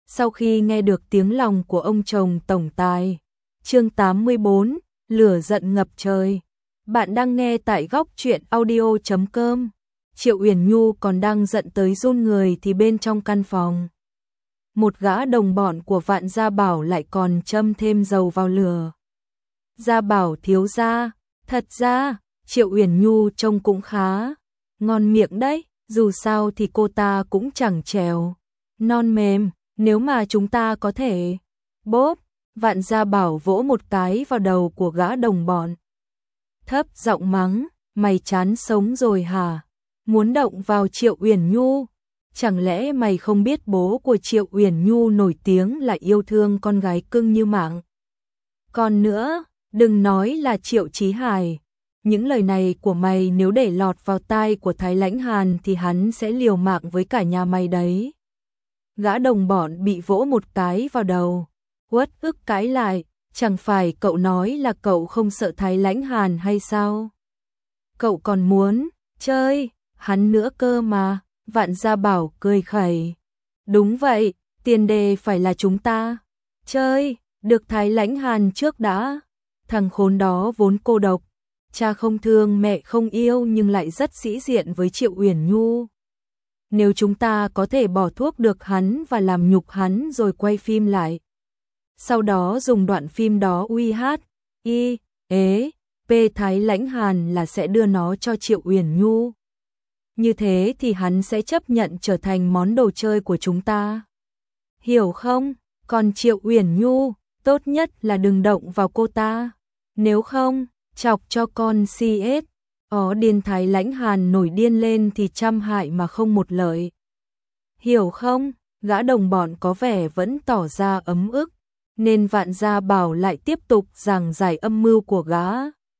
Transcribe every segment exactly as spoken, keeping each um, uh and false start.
Sau khi nghe được tiếng lòng của ông chồng tổng tài. Chương tám mươi bốn, lửa giận ngập trời. Bạn đang nghe tại góc truyện audio chấm com. Triệu Uyển Nhu còn đang giận tới run người thì bên trong căn phòng, một gã đồng bọn của Vạn Gia Bảo lại còn châm thêm dầu vào lửa. Gia Bảo thiếu gia, thật ra, Triệu Uyển Nhu trông cũng khá ngon miệng đấy, dù sao thì cô ta cũng chẳng trèo non mềm, nếu mà chúng ta có thể. Bốp, Vạn Gia Bảo vỗ một cái vào đầu của gã đồng bọn. Thấp giọng mắng, mày chán sống rồi hả? Muốn động vào Triệu Uyển Nhu? Chẳng lẽ mày không biết bố của Triệu Uyển Nhu nổi tiếng là yêu thương con gái cưng như mạng? Còn nữa, đừng nói là Triệu Chí Hải. Những lời này của mày nếu để lọt vào tai của Thái Lãnh Hàn thì hắn sẽ liều mạng với cả nhà mày đấy. Gã đồng bọn bị vỗ một cái vào đầu, uất ức cãi lại, chẳng phải cậu nói là cậu không sợ Thái Lãnh Hàn hay sao? Cậu còn muốn chơi hắn nữa cơ mà. Vạn Gia Bảo cười khẩy. Đúng vậy, tiền đề phải là chúng ta chơi được Thái Lãnh Hàn trước đã. Thằng khốn đó vốn cô độc, cha không thương mẹ không yêu nhưng lại rất sĩ diện với Triệu Uyển Nhu. Nếu chúng ta có thể bỏ thuốc được hắn và làm nhục hắn rồi quay phim lại, sau đó dùng đoạn phim đó uy hát y ế p Thái Lãnh Hàn là sẽ đưa nó cho Triệu Uyển Nhu. Như thế thì hắn sẽ chấp nhận trở thành món đồ chơi của chúng ta. Hiểu không? Còn Triệu Uyển Nhu, tốt nhất là đừng động vào cô ta. Nếu không, chọc cho con xê ét. Ó điên Thái Lãnh Hàn nổi điên lên thì trăm hại mà không một lợi. Hiểu không? Gã đồng bọn có vẻ vẫn tỏ ra ấm ức, nên Vạn Gia Bảo lại tiếp tục giảng giải âm mưu của gã.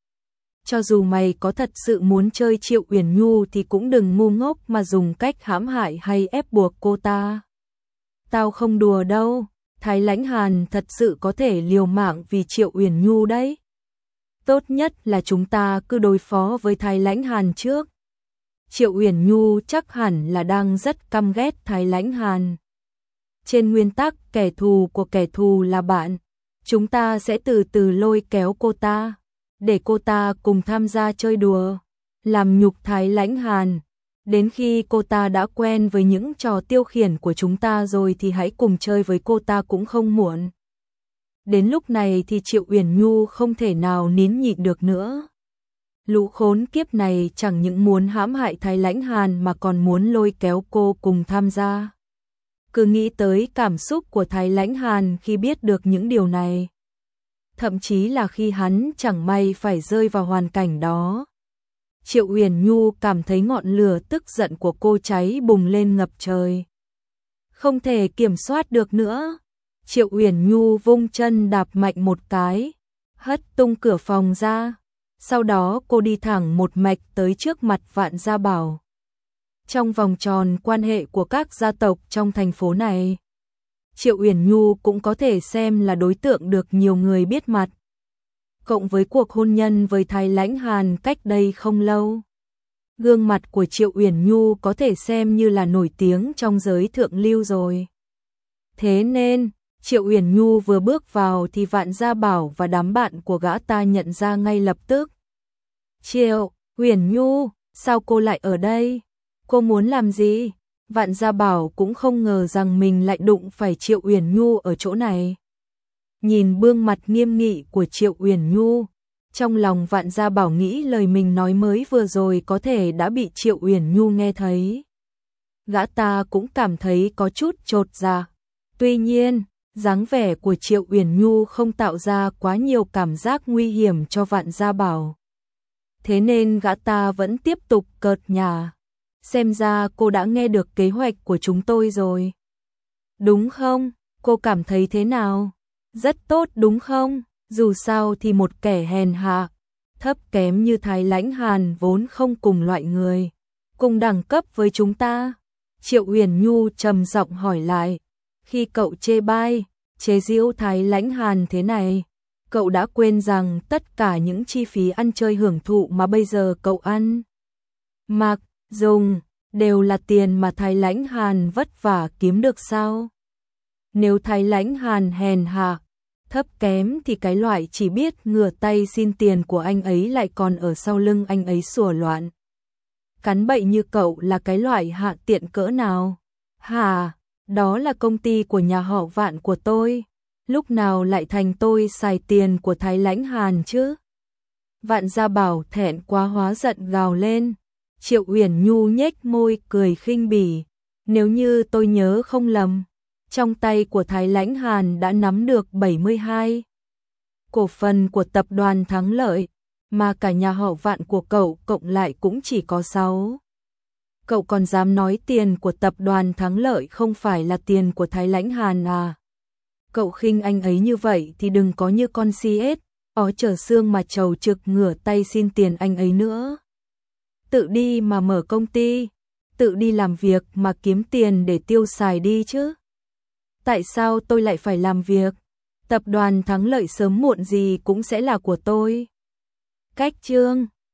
Cho dù mày có thật sự muốn chơi Triệu Uyển Nhu thì cũng đừng ngu ngốc mà dùng cách hãm hại hay ép buộc cô ta. Tao không đùa đâu, Thái Lãnh Hàn thật sự có thể liều mạng vì Triệu Uyển Nhu đấy. Tốt nhất là chúng ta cứ đối phó với Thái Lãnh Hàn trước. Triệu Uyển Nhu chắc hẳn là đang rất căm ghét Thái Lãnh Hàn. Trên nguyên tắc kẻ thù của kẻ thù là bạn, chúng ta sẽ từ từ lôi kéo cô ta, để cô ta cùng tham gia chơi đùa, làm nhục Thái Lãnh Hàn. Đến khi cô ta đã quen với những trò tiêu khiển của chúng ta rồi thì hãy cùng chơi với cô ta cũng không muộn. Đến lúc này thì Triệu Uyển Nhu không thể nào nín nhịn được nữa. Lũ khốn kiếp này chẳng những muốn hãm hại Thái Lãnh Hàn mà còn muốn lôi kéo cô cùng tham gia. Cứ nghĩ tới cảm xúc của Thái Lãnh Hàn khi biết được những điều này, thậm chí là khi hắn chẳng may phải rơi vào hoàn cảnh đó. Triệu Uyển Nhu cảm thấy ngọn lửa tức giận của cô cháy bùng lên ngập trời. Không thể kiểm soát được nữa. Triệu Uyển Nhu vung chân đạp mạnh một cái, hất tung cửa phòng ra. Sau đó cô đi thẳng một mạch tới trước mặt Vạn Gia Bảo. Trong vòng tròn quan hệ của các gia tộc trong thành phố này, Triệu Uyển Nhu cũng có thể xem là đối tượng được nhiều người biết mặt. Cộng với cuộc hôn nhân với Thái Lãnh Hàn cách đây không lâu, gương mặt của Triệu Uyển Nhu có thể xem như là nổi tiếng trong giới thượng lưu rồi. Thế nên, Triệu Uyển Nhu vừa bước vào thì Vạn Gia Bảo và đám bạn của gã ta nhận ra ngay lập tức. Triệu Uyển Nhu, sao cô lại ở đây? Cô muốn làm gì? Vạn Gia Bảo cũng không ngờ rằng mình lại đụng phải Triệu Uyển Nhu ở chỗ này. Nhìn gương mặt nghiêm nghị của Triệu Uyển Nhu, trong lòng Vạn Gia Bảo nghĩ lời mình nói mới vừa rồi có thể đã bị Triệu Uyển Nhu nghe thấy. Gã ta cũng cảm thấy có chút chột dạ. Tuy nhiên, dáng vẻ của Triệu Uyển Nhu không tạo ra quá nhiều cảm giác nguy hiểm cho Vạn Gia Bảo. Thế nên gã ta vẫn tiếp tục cợt nhả. Xem ra cô đã nghe được kế hoạch của chúng tôi rồi. Đúng không? Cô cảm thấy thế nào? Rất tốt đúng không? Dù sao thì một kẻ hèn hạ, thấp kém như Thái Lãnh Hàn vốn không cùng loại người, cùng đẳng cấp với chúng ta. Triệu Uyển Nhu trầm giọng hỏi lại. Khi cậu chê bai, chế giễu Thái Lãnh Hàn thế này, cậu đã quên rằng tất cả những chi phí ăn chơi hưởng thụ mà bây giờ cậu ăn, mặc, dùng, đều là tiền mà Thái Lãnh Hàn vất vả kiếm được sao? Nếu Thái Lãnh Hàn hèn hạ, thấp kém thì cái loại chỉ biết ngửa tay xin tiền của anh ấy lại còn ở sau lưng anh ấy sủa loạn. Cắn bậy như cậu là cái loại hạ tiện cỡ nào? Hà, đó là công ty của nhà họ Vạn của tôi, lúc nào lại thành tôi xài tiền của Thái Lãnh Hàn chứ? Vạn Gia Bảo thẹn quá hóa giận gào lên. Triệu Uyển Nhu nhếch môi cười khinh bỉ, nếu như tôi nhớ không lầm, trong tay của Thái Lãnh Hàn đã nắm được bảy mươi hai cổ phần của tập đoàn Thắng Lợi, mà cả nhà họ Vạn của cậu cộng lại cũng chỉ có sáu. Cậu còn dám nói tiền của tập đoàn Thắng Lợi không phải là tiền của Thái Lãnh Hàn à? Cậu khinh anh ấy như vậy thì đừng có như con si ếch, ó trở xương mà trầu trực ngửa tay xin tiền anh ấy nữa. Tự đi mà mở công ty, tự đi làm việc mà kiếm tiền để tiêu xài đi chứ. Tại sao tôi lại phải làm việc? Tập đoàn Thắng Lợi sớm muộn gì cũng sẽ là của tôi. Cách chương